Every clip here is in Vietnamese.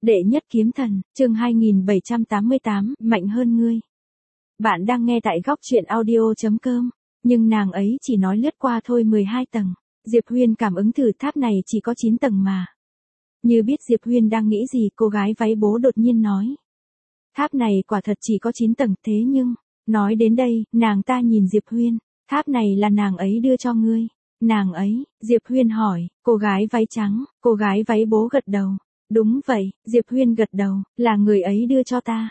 Đệ nhất kiếm thần, chương 2788, mạnh hơn ngươi. Bạn đang nghe tại góc truyện audio.com, nhưng nàng ấy chỉ nói lướt qua thôi 12 tầng. Diệp Huyên cảm ứng thử tháp này chỉ có 9 tầng mà. Như biết Diệp Huyên đang nghĩ gì, cô gái váy bố đột nhiên nói. Tháp này quả thật chỉ có 9 tầng, thế nhưng, nói đến đây, nàng ta nhìn Diệp Huyên, tháp này là nàng ấy đưa cho ngươi. Nàng ấy, Diệp Huyên hỏi, cô gái váy trắng, cô gái váy bố gật đầu. Đúng vậy, Diệp Huyên gật đầu, là người ấy đưa cho ta.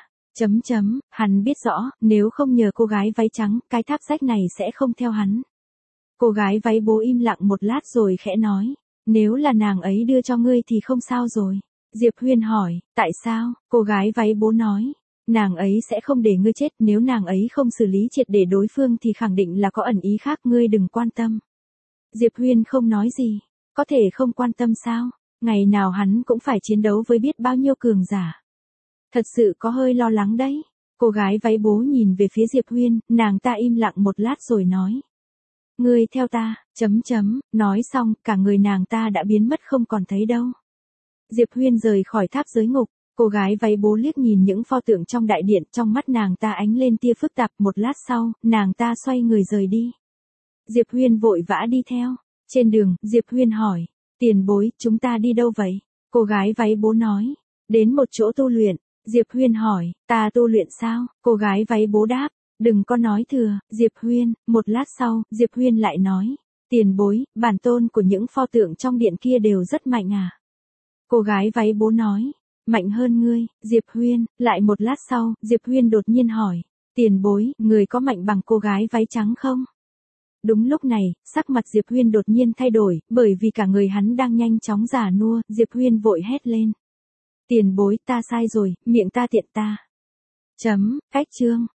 Hắn biết rõ, nếu không nhờ cô gái váy trắng, cái tháp sách này sẽ không theo hắn. Cô gái váy bố im lặng một lát rồi khẽ nói, nếu là nàng ấy đưa cho ngươi thì không sao rồi. Diệp Huyên hỏi, tại sao? Cô gái váy bố nói, nàng ấy sẽ không để ngươi chết, nếu nàng ấy không xử lý triệt để đối phương thì khẳng định là có ẩn ý khác, ngươi đừng quan tâm. Diệp Huyên không nói gì, có thể không quan tâm sao? Ngày nào hắn cũng phải chiến đấu với biết bao nhiêu cường giả. Thật sự có hơi lo lắng đấy. Cô gái váy bố nhìn về phía Diệp Huyên, nàng ta im lặng một lát rồi nói. Ngươi theo ta, nói xong, cả người nàng ta đã biến mất không còn thấy đâu. Diệp Huyên rời khỏi tháp giới ngục, cô gái váy bố liếc nhìn những pho tượng trong đại điện, trong mắt nàng ta ánh lên tia phức tạp, một lát sau, nàng ta xoay người rời đi. Diệp Huyên vội vã đi theo. Trên đường, Diệp Huyên hỏi. Tiền bối, chúng ta đi đâu vậy? Cô gái váy bố nói. Đến một chỗ tu luyện. Diệp Huyên hỏi, ta tu luyện sao? Cô gái váy bố đáp. Đừng có nói thừa, Diệp Huyên. Một lát sau, Diệp Huyên lại nói. Tiền bối, bản tôn của những pho tượng trong điện kia đều rất mạnh à? Cô gái váy bố nói. Mạnh hơn ngươi, Diệp Huyên. Lại một lát sau, Diệp Huyên đột nhiên hỏi. Tiền bối, người có mạnh bằng cô gái váy trắng không? Đúng lúc này, sắc mặt Diệp Huyên đột nhiên thay đổi, bởi vì cả người hắn đang nhanh chóng già nua, Diệp Huyên vội hét lên. Tiền bối, ta sai rồi, miệng ta tiện ta. Cách chương.